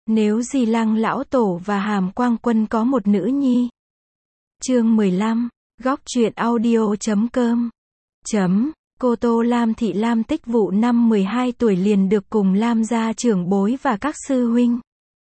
Nếu Di Lăng Lão Tổ và Hàm Quang Quân có một nữ nhi. Chương 15, góc truyện audio.com. Cô Tô Lam Thị Lam Tích Vụ năm 12 tuổi liền được cùng Lam gia trưởng bối và các sư huynh,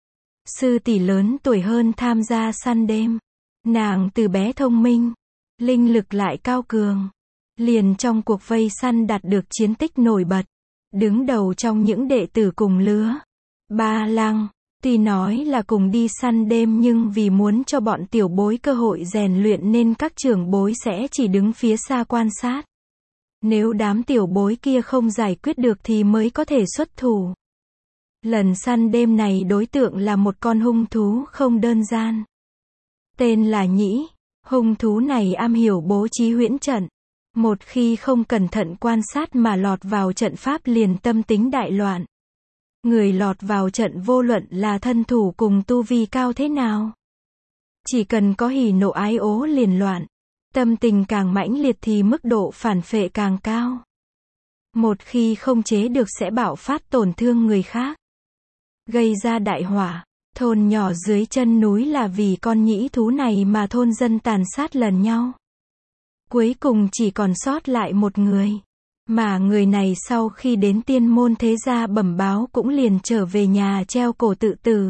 sư tỷ lớn tuổi hơn tham gia săn đêm. Nàng từ bé thông minh, linh lực lại cao cường, liền trong cuộc vây săn đạt được chiến tích nổi bật, đứng đầu trong những đệ tử cùng lứa. Ba Lăng, tuy nói là cùng đi săn đêm nhưng vì muốn cho bọn tiểu bối cơ hội rèn luyện nên các trưởng bối sẽ chỉ đứng phía xa quan sát. Nếu đám tiểu bối kia không giải quyết được thì mới có thể xuất thủ. Lần săn đêm này đối tượng là một con hung thú không đơn giản. Tên là Nhĩ. Hung thú này am hiểu bố trí huyễn trận. Một khi không cẩn thận quan sát mà lọt vào trận pháp liền tâm tính đại loạn. Người lọt vào trận vô luận là thân thủ cùng tu vi cao thế nào, chỉ cần có hỉ nộ ái ố liền loạn. Tâm tình càng mãnh liệt thì mức độ phản phệ càng cao. Một khi không chế được sẽ bạo phát tổn thương người khác, gây ra đại hỏa. Thôn nhỏ dưới chân núi là vì con nhĩ thú này mà thôn dân tàn sát lẫn nhau. Cuối cùng chỉ còn sót lại một người. Mà người này sau khi đến tiên môn thế gia bẩm báo cũng liền trở về nhà treo cổ tự tử.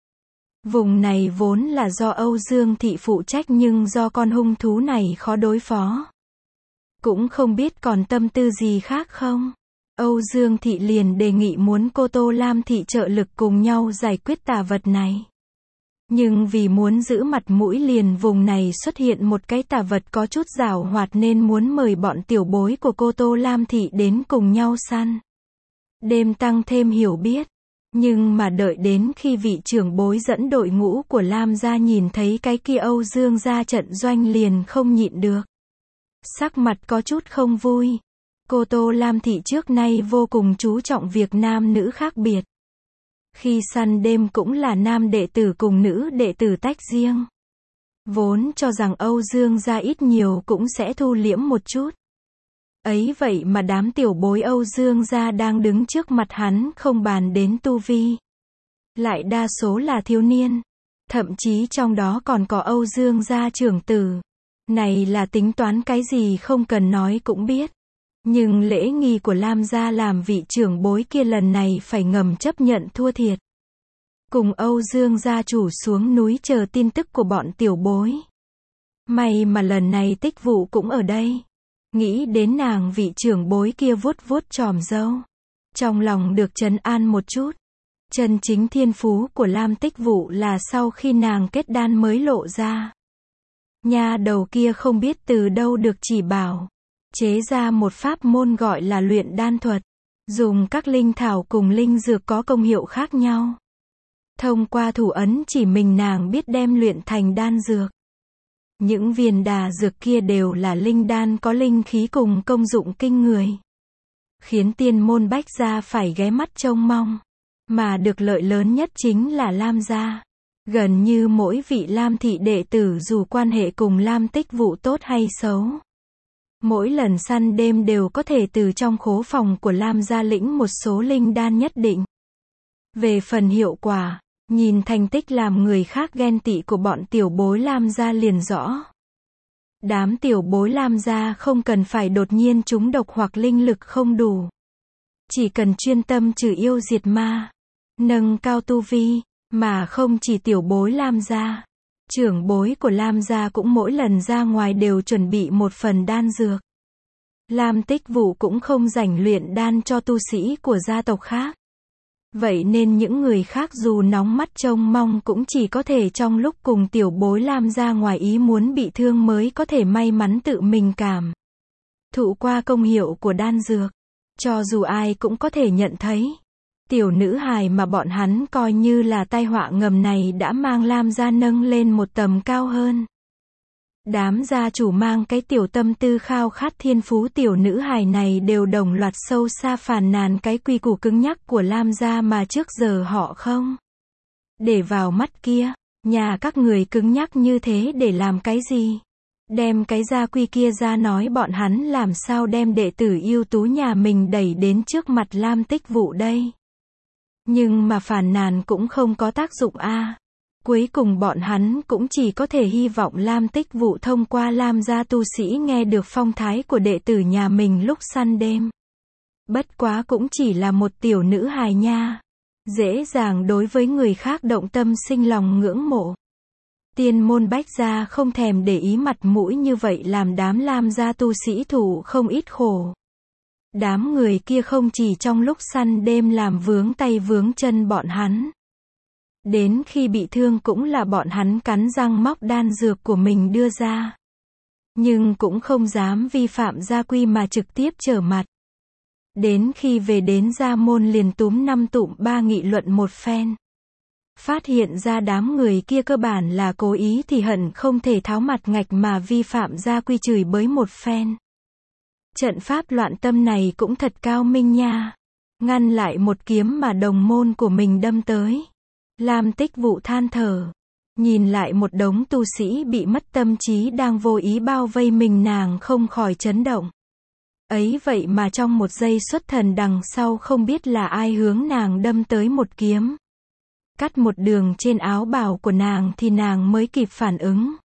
Vùng này vốn là do Âu Dương Thị phụ trách nhưng do con hung thú này khó đối phó. Cũng không biết còn tâm tư gì khác không. Âu Dương Thị liền đề nghị muốn cô Tô Lam Thị trợ lực cùng nhau giải quyết tà vật này. Nhưng vì muốn giữ mặt mũi liền vùng này xuất hiện một cái tà vật có chút giảo hoạt nên muốn mời bọn tiểu bối của cô Tô Lam Thị đến cùng nhau săn đêm tăng thêm hiểu biết. Nhưng mà đợi đến khi vị trưởng bối dẫn đội ngũ của Lam gia nhìn thấy cái kia Âu Dương gia trận doanh liền không nhịn được. Sắc mặt có chút không vui. Cô Tô Lam Thị trước nay vô cùng chú trọng việc nam nữ khác biệt. Khi săn đêm cũng là nam đệ tử cùng nữ đệ tử tách riêng. Vốn cho rằng Âu Dương gia ít nhiều cũng sẽ thu liễm một chút. Ấy vậy mà đám tiểu bối Âu Dương gia đang đứng trước mặt hắn không bàn đến tu vi. Lại đa số là thiếu niên. Thậm chí trong đó còn có Âu Dương gia trưởng tử. Này là tính toán cái gì không cần nói cũng biết. Nhưng lễ nghi của Lam gia làm vị trưởng bối kia lần này phải ngầm chấp nhận thua thiệt. Cùng Âu Dương gia chủ xuống núi chờ tin tức của bọn tiểu bối. May mà lần này Tích Vụ cũng ở đây. Nghĩ đến nàng vị trưởng bối kia vuốt vuốt chòm râu. Trong lòng được trấn an một chút. Chân chính thiên phú của Lam Tích Vụ là sau khi nàng kết đan mới lộ ra. Nha đầu kia không biết từ đâu được chỉ bảo. Chế ra một pháp môn gọi là luyện đan thuật. Dùng các linh thảo cùng linh dược có công hiệu khác nhau. Thông qua thủ ấn chỉ mình nàng biết đem luyện thành đan dược. Những viên đà dược kia đều là linh đan có linh khí cùng công dụng kinh người. Khiến tiên môn Bách gia phải ghé mắt trông mong. Mà được lợi lớn nhất chính là Lam gia. Gần như mỗi vị Lam thị đệ tử dù quan hệ cùng Lam Tích Vụ tốt hay xấu. Mỗi lần săn đêm đều có thể từ trong khố phòng của Lam gia lĩnh một số linh đan nhất định. Về phần hiệu quả, nhìn thành tích làm người khác ghen tị của bọn tiểu bối Lam gia liền rõ. Đám tiểu bối Lam gia không cần phải đột nhiên trúng độc hoặc linh lực không đủ. Chỉ cần chuyên tâm trừ yêu diệt ma, nâng cao tu vi, mà không chỉ tiểu bối Lam gia. Trưởng bối của Lam gia cũng mỗi lần ra ngoài đều chuẩn bị một phần đan dược. Lam Tích Vụ cũng không rảnh luyện đan cho tu sĩ của gia tộc khác. Vậy nên những người khác dù nóng mắt trông mong cũng chỉ có thể trong lúc cùng tiểu bối Lam gia ngoài ý muốn bị thương mới có thể may mắn tự mình cảm thụ qua công hiệu của đan dược. Cho dù ai cũng có thể nhận thấy. Tiểu nữ hài mà bọn hắn coi như là tai họa ngầm này đã mang Lam gia nâng lên một tầm cao hơn. Đám gia chủ mang cái tiểu tâm tư khao khát thiên phú tiểu nữ hài này đều đồng loạt sâu xa phàn nàn cái quy củ cứng nhắc của Lam gia mà trước giờ họ không để vào mắt kia. Nhà các người cứng nhắc như thế để làm cái gì? Đem cái gia quy kia ra nói bọn hắn làm sao đem đệ tử ưu tú nhà mình đẩy đến trước mặt Lam Tích Vụ đây. Nhưng mà phàn nàn cũng không có tác dụng a. Cuối cùng bọn hắn cũng chỉ có thể hy vọng Lam Tích Vụ thông qua Lam gia tu sĩ nghe được phong thái của đệ tử nhà mình lúc săn đêm. Bất quá cũng chỉ là một tiểu nữ hài nha. Dễ dàng đối với người khác động tâm sinh lòng ngưỡng mộ. Tiên môn Bách gia không thèm để ý mặt mũi như vậy làm đám Lam gia tu sĩ thủ không ít khổ. Đám người kia không chỉ trong lúc săn đêm làm vướng tay vướng chân bọn hắn. Đến khi bị thương cũng là bọn hắn cắn răng móc đan dược của mình đưa ra. Nhưng cũng không dám vi phạm gia quy mà trực tiếp trở mặt. Đến khi về đến gia môn liền túm năm tụm ba nghị luận một phen. Phát hiện ra đám người kia cơ bản là cố ý thì hận không thể tháo mặt ngạch mà vi phạm gia quy chửi bới một phen. Trận pháp loạn tâm này cũng thật cao minh nha. Ngăn lại một kiếm mà đồng môn của mình đâm tới. Lam Tích Vụ than thở. Nhìn lại một đống tu sĩ bị mất tâm trí đang vô ý bao vây mình nàng không khỏi chấn động. Ấy vậy mà trong một giây xuất thần đằng sau không biết là ai hướng nàng đâm tới một kiếm. Cắt một đường trên áo bào của nàng thì nàng mới kịp phản ứng.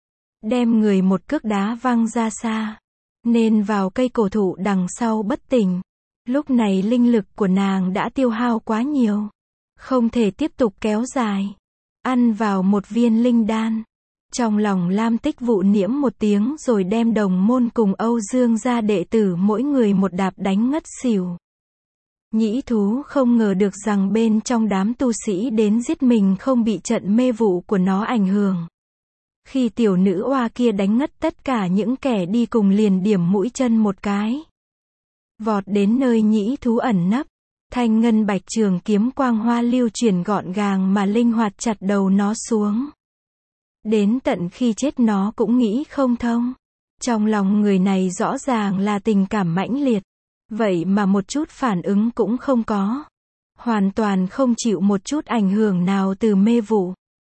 Đem người một cước đá văng ra xa. Nên vào cây cổ thụ đằng sau bất tỉnh. Lúc này linh lực của nàng đã tiêu hao quá nhiều. Không thể tiếp tục kéo dài. Ăn vào một viên linh đan. Trong lòng Lam Tích Vụ niễm một tiếng rồi đem đồng môn cùng Âu Dương gia đệ tử mỗi người một đạp đánh ngất xỉu. Nhĩ thú không ngờ được rằng bên trong đám tu sĩ đến giết mình không bị trận mê vụ của nó ảnh hưởng. Khi tiểu nữ oa kia đánh ngất tất cả những kẻ đi cùng liền điểm mũi chân một cái. Vọt đến nơi nhĩ thú ẩn nấp. Thanh ngân bạch trường kiếm quang hoa lưu chuyển gọn gàng mà linh hoạt chặt đầu nó xuống. Đến tận khi chết nó cũng nghĩ không thông. Trong lòng người này rõ ràng là tình cảm mãnh liệt. Vậy mà một chút phản ứng cũng không có. Hoàn toàn không chịu một chút ảnh hưởng nào từ mê vụ.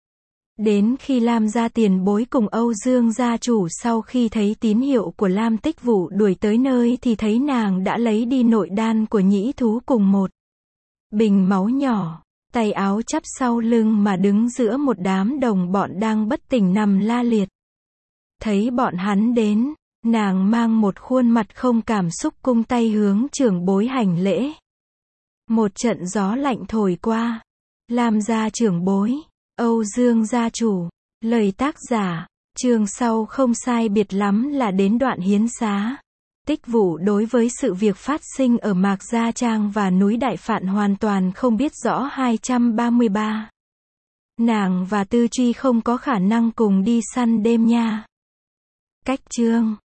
Đến khi Lam gia tiền bối cùng Âu Dương gia chủ sau khi thấy tín hiệu của Lam Tích Vụ đuổi tới nơi thì thấy nàng đã lấy đi nội đan của nhĩ thú cùng một bình máu nhỏ, tay áo chắp sau lưng mà đứng giữa một đám đồng bọn đang bất tỉnh nằm la liệt. Thấy bọn hắn đến, nàng mang một khuôn mặt không cảm xúc cung tay hướng trưởng bối hành lễ. Một trận gió lạnh thổi qua. Lam gia trưởng bối, Âu Dương gia chủ. Lời tác giả, chương sau không sai biệt lắm là đến đoạn hiến xá. Tích Vụ đối với sự việc phát sinh ở Mạc Gia Trang và núi Đại Phạn hoàn toàn không biết rõ. 233. Nàng và Tư Truy không có khả năng cùng đi săn đêm nha. Cách chương